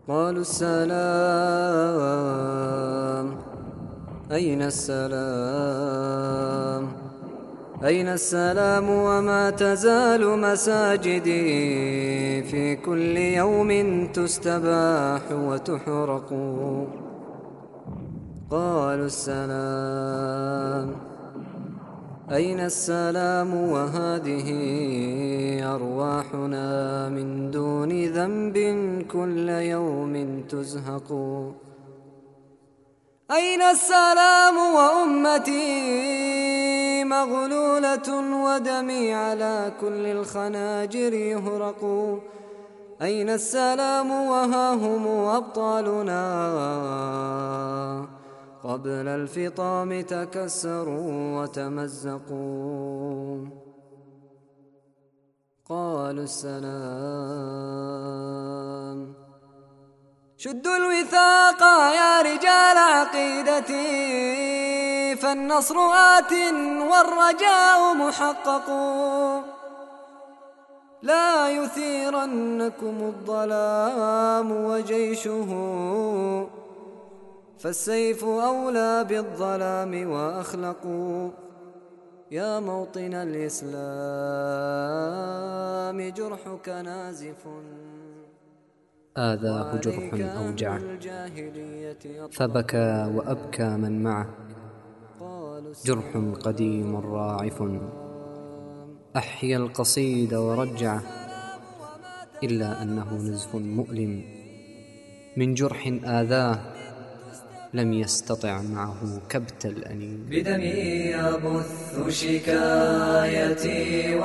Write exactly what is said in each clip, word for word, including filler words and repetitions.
قالوا السلام أين السلام أين السلام وما تزال مساجدي في كل يوم تستباح وتحرق. قالوا السلام أين السلام وهذه أرواحنا من دون ذنب كل يوم تزهق. أين السلام وأمتي مغلولة ودمي على كل الخناجر يهرق. أين السلام وها هم أبطالنا قبل الفطام تكسروا وتمزقوا. قالوا السلام شدوا الوثاق يا رجال عقيدتي فالنصر آت والرجاء محقق. لا يثيرنكم الظلام وجيشه فالسيف أولى بالظلام وأخلق. يا موطن الإسلام جرحك نازف آذاه جرح أوجعه فبكى وأبكى من معه. جرح قديم راعف أحيا القصيد ورجعه إلا أنه نزف مؤلم من جرح آذاه لم يستطع معه كبت الأنين. بدمي أبث شكايتي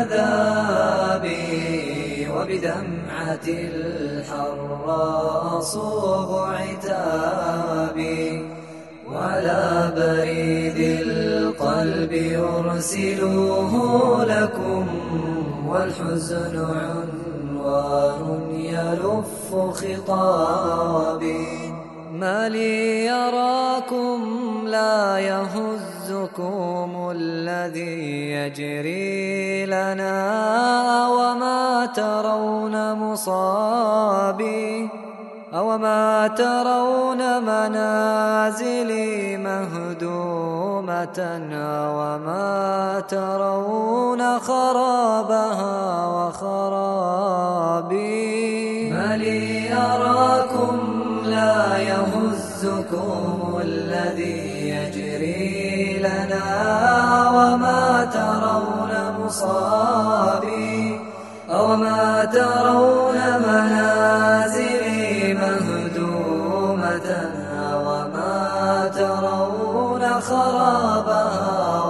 وعذابي وبدمعة الحراء أصوب عتابي وعلى بريد القلب يرسلوه لكم والحزن عنوان يلف خطابي. ما لي يراكم لا يهزكم الذي يجري لنا وما ترون مصابي أوما ترون منازلي مهدومة وما ترون خرابها وخرابي. ما لي يراكم لا يهزكم الذي يجري لنا وما ترون مصابي أوما ترون منازلي مهدومة وما ترون خرابها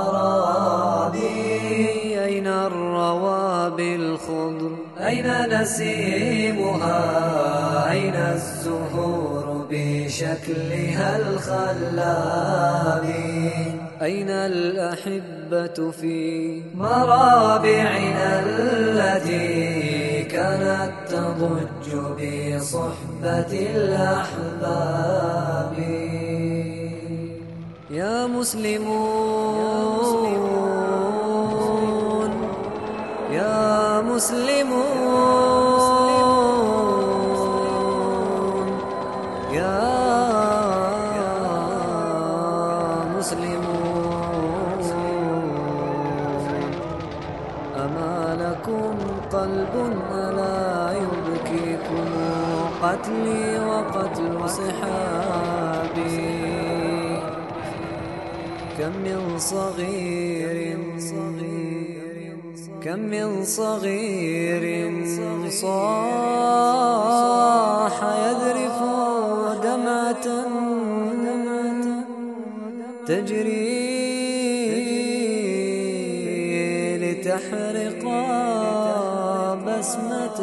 وخرابي. أين الروابي الخضر أين نسيمها أين الزهور بشكلها الخلاب أين الأحبة في مرابعنا التي كانت تضج بصحبة الأحباب. يا مسلمون يا مسلمون يا مسلمون أما لكم قلب ألا يبكيكم قتلي وقتل صحابي. كم من صغير كم من صغير صاح يذرف دمعة تجري لتحرق بسمة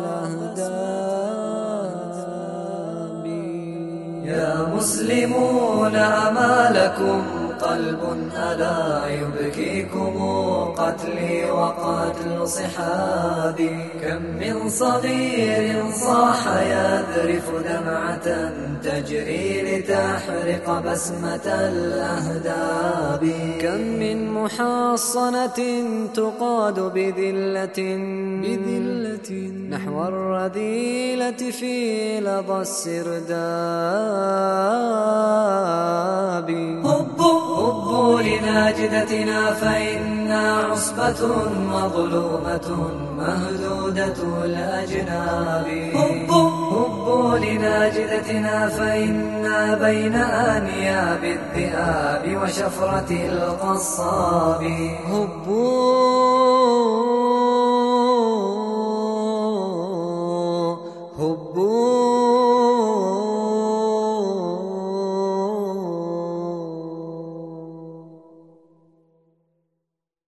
الأهداب. يا مسلمون أما لكم قلب ألا يبكيكم قتلي وقتل صحابي. كم من صغير صاح يذرف دمعة تجري لتحرق بسمة الأهداب. كم من محصنة تقاد بذلة بذلة نحو الرذيلة في لظى السرداب. هبوا لناجدتنا فإنا عصبة مظلومة مهدودة الأجناب. هبوا لناجدتنا فإنا بين أنياب الذئاب وشفرة القصاب. هبوا هبوا